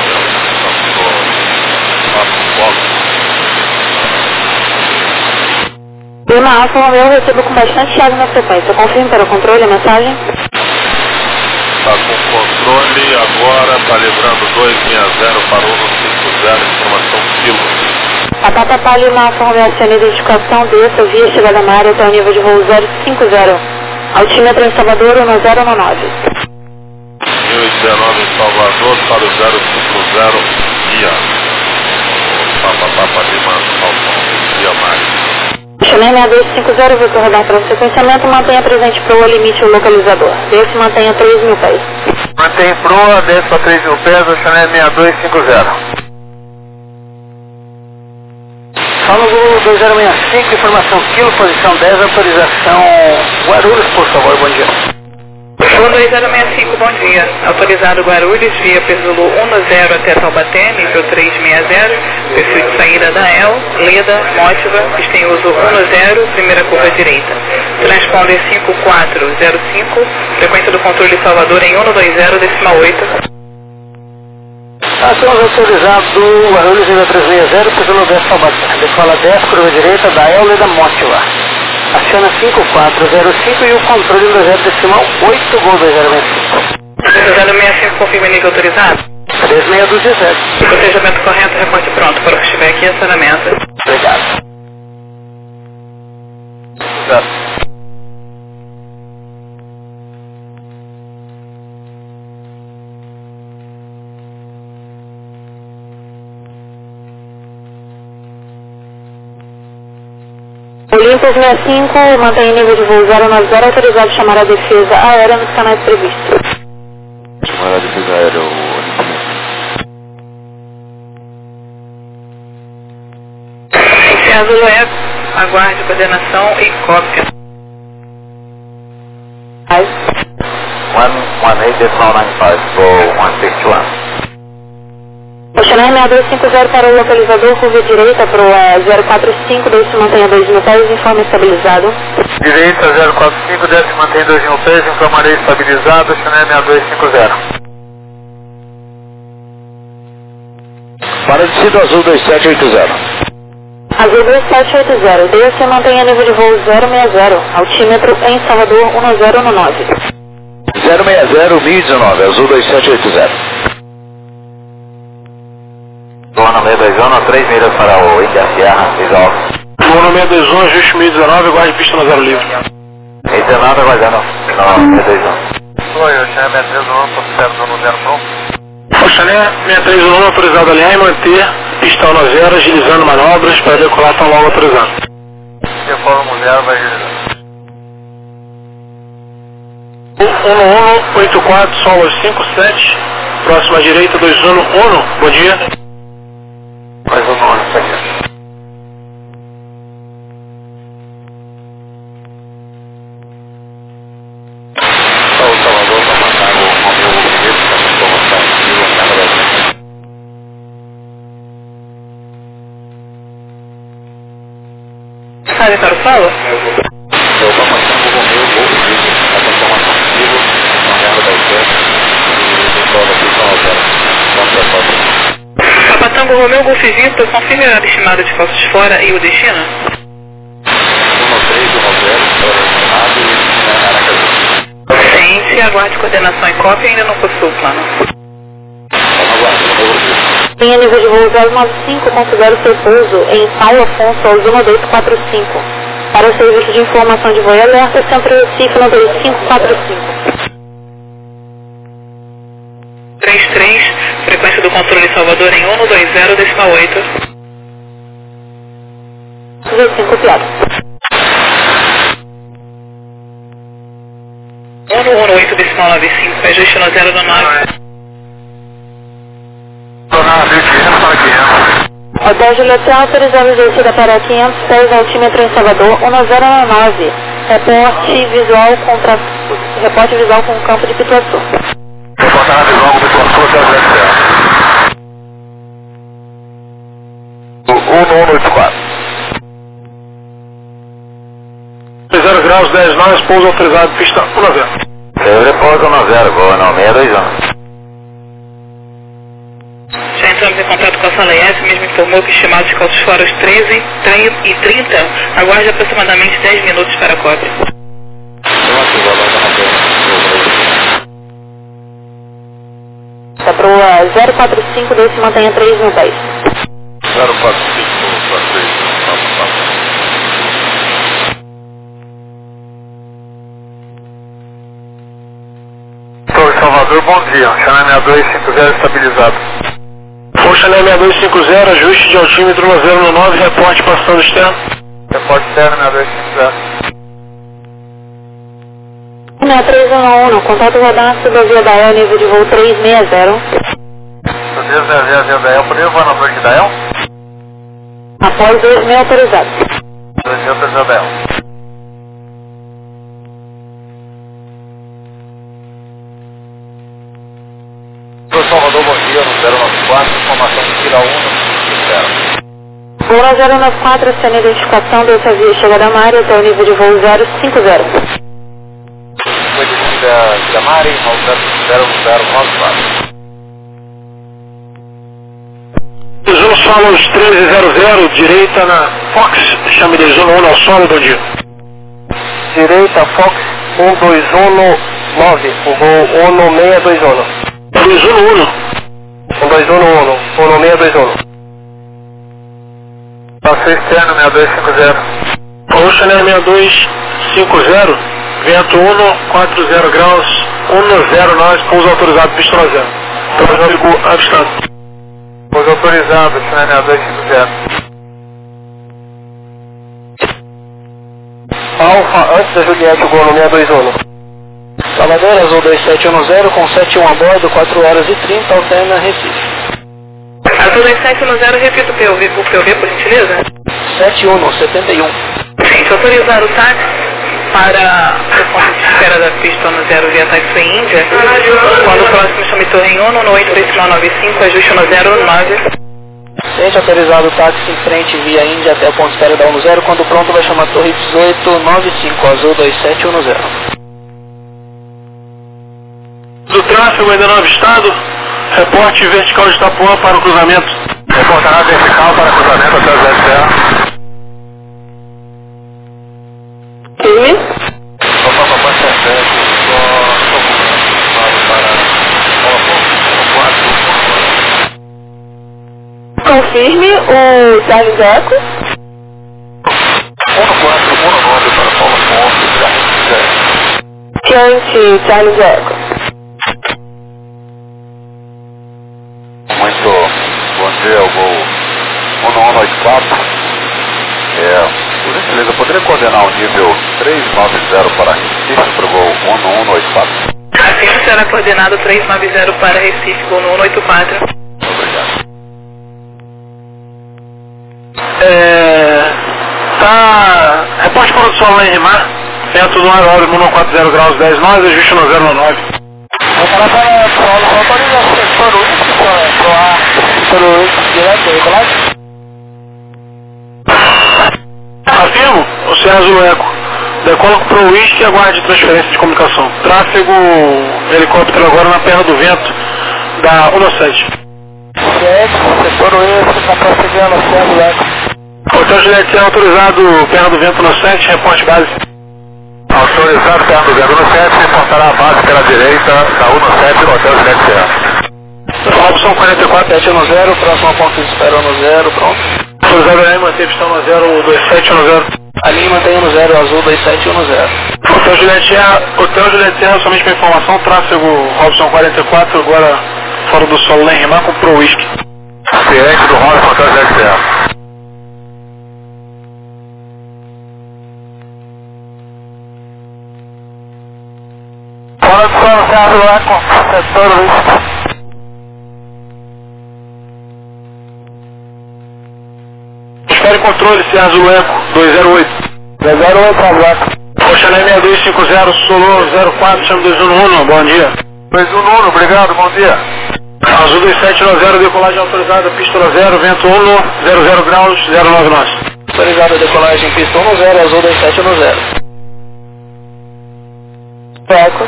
Lima Alfa Romeo, eu recebo com bastante chave na frequência. Confirme para o controle a mensagem. Está com controle agora, está livrando dois seis zero, parou no cinco zero, informação quilo. A Papapá Lima Alfa Romeo, acione a identificação, desça via chegada na área até o nível de voo zero cinco zero. Altímetro em Salvador, um zero um nove. mil e dezenove em Salvador para o zero cinco zero, guia. Papapá Lima Alfa Romeo, guia mais. Chamei seis dois cinco zero, vou corredor para o sequenciamento, mantenha presente para o limite o localizador. Desce e mantenha três mil pés. Mantém proa, desce para três mil pés, eu chamei seis dois cinco zero. Fala do dois zero seis cinco, informação quilo, posição dez, autorização Guarulhos, por favor, bom dia. um dois zero seis cinco, bom dia. Autorizado Guarulhos, via Perzulu um zero até Taubaté, nível trezentos e sessenta, perfil de saída da E L, Leda, Mótiva, tem uso um zero, primeira curva direita. Transponder cinco quatro zero cinco, frequência do controle Salvador em um dois zero, decimal oito. Estamos autorizados do Guarulhos nível trezentos e sessenta, Perzulu dez Taubaté. Decola dez, curva direita da E L, Leda, Mótiva. Aciona cinco quatro zero cinco e o controle do zero decimal oito, Gol dois zero seis cinco. dois zero seis cinco, confirma nível autorizado. três seis dois zero. Procedimento correto, reporte pronto para o que estiver aqui, acionamento. Obrigado. Olympus sessenta e cinco, mantém nível de voo zero nove zero, autorizado a chamar a defesa aérea nos canais previstos. Chamar a defesa aérea, o Zulu é, aguarde coordenação e cópia. one one eight decimal nine five for one six one. Oceanar seis dois cinco zero para o localizador, curva direita para o zero quatro cinco, deixe mantenha dois mil pés, informe estabilizado. Direita zero quatro cinco, desce mantém dois mil pés, informarei estabilizado, Oceanar seis dois cinco zero. Para descida azul dois sete oito zero. Azul dois sete oito zero, desce mantenha nível de voo zero seis zero, altímetro em Salvador um zero um nove. zero seis zero, mil e dezenove, azul dois sete oito zero. Zona seis dois um, três milhas para o India Sierra, visual. Zona seis dois um, ajuste mil e dezenove, guarde pista no zero livre. dezenove, aguardando, no seis dois um. Oi, Oceanar seis três um, observo no zero pronto. Oceanar seis três um, autorizado a alinhar e manter pista no zero, agilizando manobras para decolar tão logo autorizado. Reforma zero, vai agilizar. um um um oito quatro, solo cinco sete, próxima à direita dois um um, bom dia. Mais um nome, isso aqui. Só o Salvador para mandar o meu movimento, para a informação aqui, o câmera da gente. Sabe para o solo? Eu vou mandar o meu movimento, essa informação aqui, o câmera da gente, e o solo aqui, São Alberto. Vamos para a foto. Papatango Romeu Golf Victor, confirme o horário estimado de Falsos Fora e o destino? um três um zero, estimado e Aracaju. Ciente, aguarde coordenação e cópia e ainda não possui o plano. Vamos aguardar, eu vou Tenha nível de voo zero nove cinco, considere seu pouso em Paulo Afonso ao zona dois quatro cinco. Para o serviço de informação de voo e alerta, sempre Recife no dois cinco quatro cinco. três três, frequência do controle Salvador em um dois zero, decimal oito. V cinco piado. um um oito, decimal nove cinco, ajuste no zero nove. Hotel Julieta, autorizado descida para quinhentos pés, altímetro em Salvador um zero nove. Reporte visual contra... Reporte visual com o campo de Pituaçu. Reportar na visão com Pituaçu até o Grande Serra. um um oito quatro. zero graus, dez nós, pouso autorizado, pista um zero. Livre pouso um zero, boa, não, seis dois um. Já entramos em contato com a sala I S, mesmo informou que estimados de Falsos Fora os treze e trinta, aguarde aproximadamente dez minutos para a cópia. Está para o zero quatro cinco, desse mantenha três mil pés. zero quatro cinco para três, Torre Salvador, bom dia. Oceanar seis dois cinco zero estabilizado. Oceanar seis dois cinco zero, ajuste de altímetro no zero nove, reporte passando externo. Reporte externo seis dois cinco zero. seis três um um, contato rodando da via Dael, nível de voo três seis zero. três seis zero, Dael, por nível na torre de Dael? Após dois mil autorizado. dois mil autorizado Dael. Torre Salvador, bom dia, no zero nove quatro, informação de fila um, Voo zero nove quatro, sem identificação, dessa via chegada a Mari até o nível de voo zero cinco zero. Foi descida de Mari, zero zero nove quatro. Zona Solos treze zero zero, direita na Fox, chame de Zona um ao solo, bom dia. Direita, Fox um dois um nove, o voo um seis dois um. dois um um. um dois um um, um seis dois um. Passei externo seis dois cinco zero. Oceanar seis dois cinco zero, vento um, quatro zero graus, um zero nós, pouso autorizado, pista zero. Tráfego avistado. Pouso autorizado, Oceanar seis dois cinco zero. Alfa, antes da Juliette, o gol no seis dois um. Salvador, Azul dois sete um zero, com sete um a bordo, quatro horas e trinta, alterna Recife. Azul dois sete um zero, repita o P O V, por P O V, por gentileza. sete um, setenta e um. Gente, autorizar o táxi para o ponto de espera da pista no zero via táxi Índia, quando o próximo chame Torre em Uno, no oito três nove cinco, ajuste no zero nove. Gente, autorizado o táxi em frente via Índia até o ponto de espera da um zero, quando pronto vai chamar Torre dezoito nove cinco, Azul dois sete um zero. Do tráfego ainda não avistado, reporte vertical de Itapuã para o cruzamento. Reportará vertical para cruzamento até o zero zero. Firme. Opa, papai, sete, Confirme o Charles Eco. um quatro um nove para Paulo Fonte, Diante Charles Eco. Muito bom dia, o gol um um oito quatro. É, por gentileza, poderia coordenar o nível três nove zero para Recife para o gol um um oito quatro? Assim será coordenado três nove zero para Recife, gol no um oito quatro. Obrigado. É, tá, reporte para o sol lá em Rimar, vento no aeródromo no quatro zero graus dez nove, ajuste no zero nove. Vou falar para o Paulo, autoriza o setor uísque para o ar, setor uísque direto, regular? Afirmo, o Sérgio Eco. Decola para o uísque e aguarde transferência de comunicação. Tráfego helicóptero agora na perna do vento da um sete. Setor uísque, está prosseguindo o Sérgio Eco. Hotel Juliette é autorizado perna do vento no sete, reporte base. Autorizado perna do vento no sete, reportará a base pela direita da um sete no Hotel Juliette Serra. Robson quarenta e quatro, sete um zero, próximo ponto de espera no zero, pronto. autorizado a manter pistão no zero dois sete um zero. A linha mantém no zero, Azul dois sete um zero. Hotel Juliette é, Hotel Juliette é somente para informação, tráfego Robson quarenta e quatro, agora fora do solo lá em Rimar com Pro Whisky. Ciente do Robson Hotel Juliette Serra. Fora do solo, Sérgio Eco, setor uísque. Espere controle, Sérgio Eco, dois zero oito. dois zero oito, Sérgio Eco. Roxané seis dois cinco zero, Solo zero quatro, chama dois um um, bom dia. dois um um, obrigado, bom dia. Azul dois sete um zero, decolagem autorizada, pista zero, vento um, zero zero graus, zero nove nove. Autorizada a decolagem, pista um zero, Azul dois sete um zero. Eco.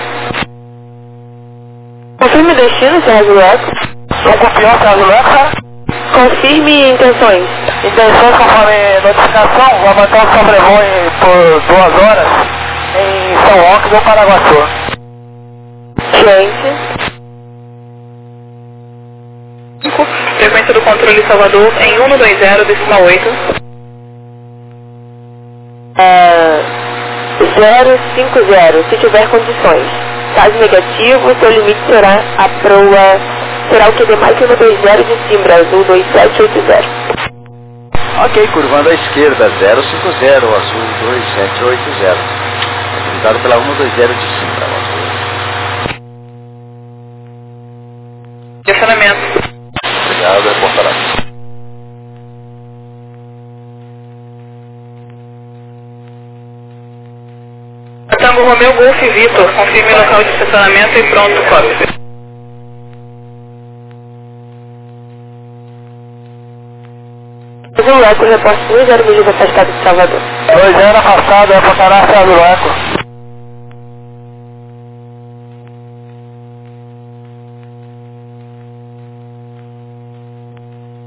Confirme destino, Sérgio Eco. Sou confiança, Sérgio Eco. Confirme intenções. Intenções conforme notificação, vou manter o sobrevoe por duas horas em São Roque do Paraguaçu. Gente. Frequência do controle Salvador em um dois zero, decimal oito. É, zero cinco zero, se tiver condições. Caso negativo, seu limite será a proa, será o Q D mais um dois zero de Simbra, Azul dois sete oito zero. Ok, curvando à esquerda, zero cinco zero, Azul dois sete oito zero. Autorizado pela um dois zero de Simbra, Azul. Estacionamento. Obrigado, reportará. Tango Romeu Golf Vitor, confirme o local de estacionamento e pronto, cópia. Azul Eco, reporte dois zero medida afastada de Salvador. dois zero afastado, reportará Sérgio Eco.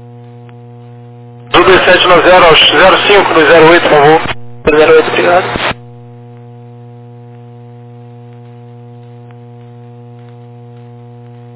Azul dois sete um zero, zero cinco dois zero oito, por favor. dois zero oito, obrigado.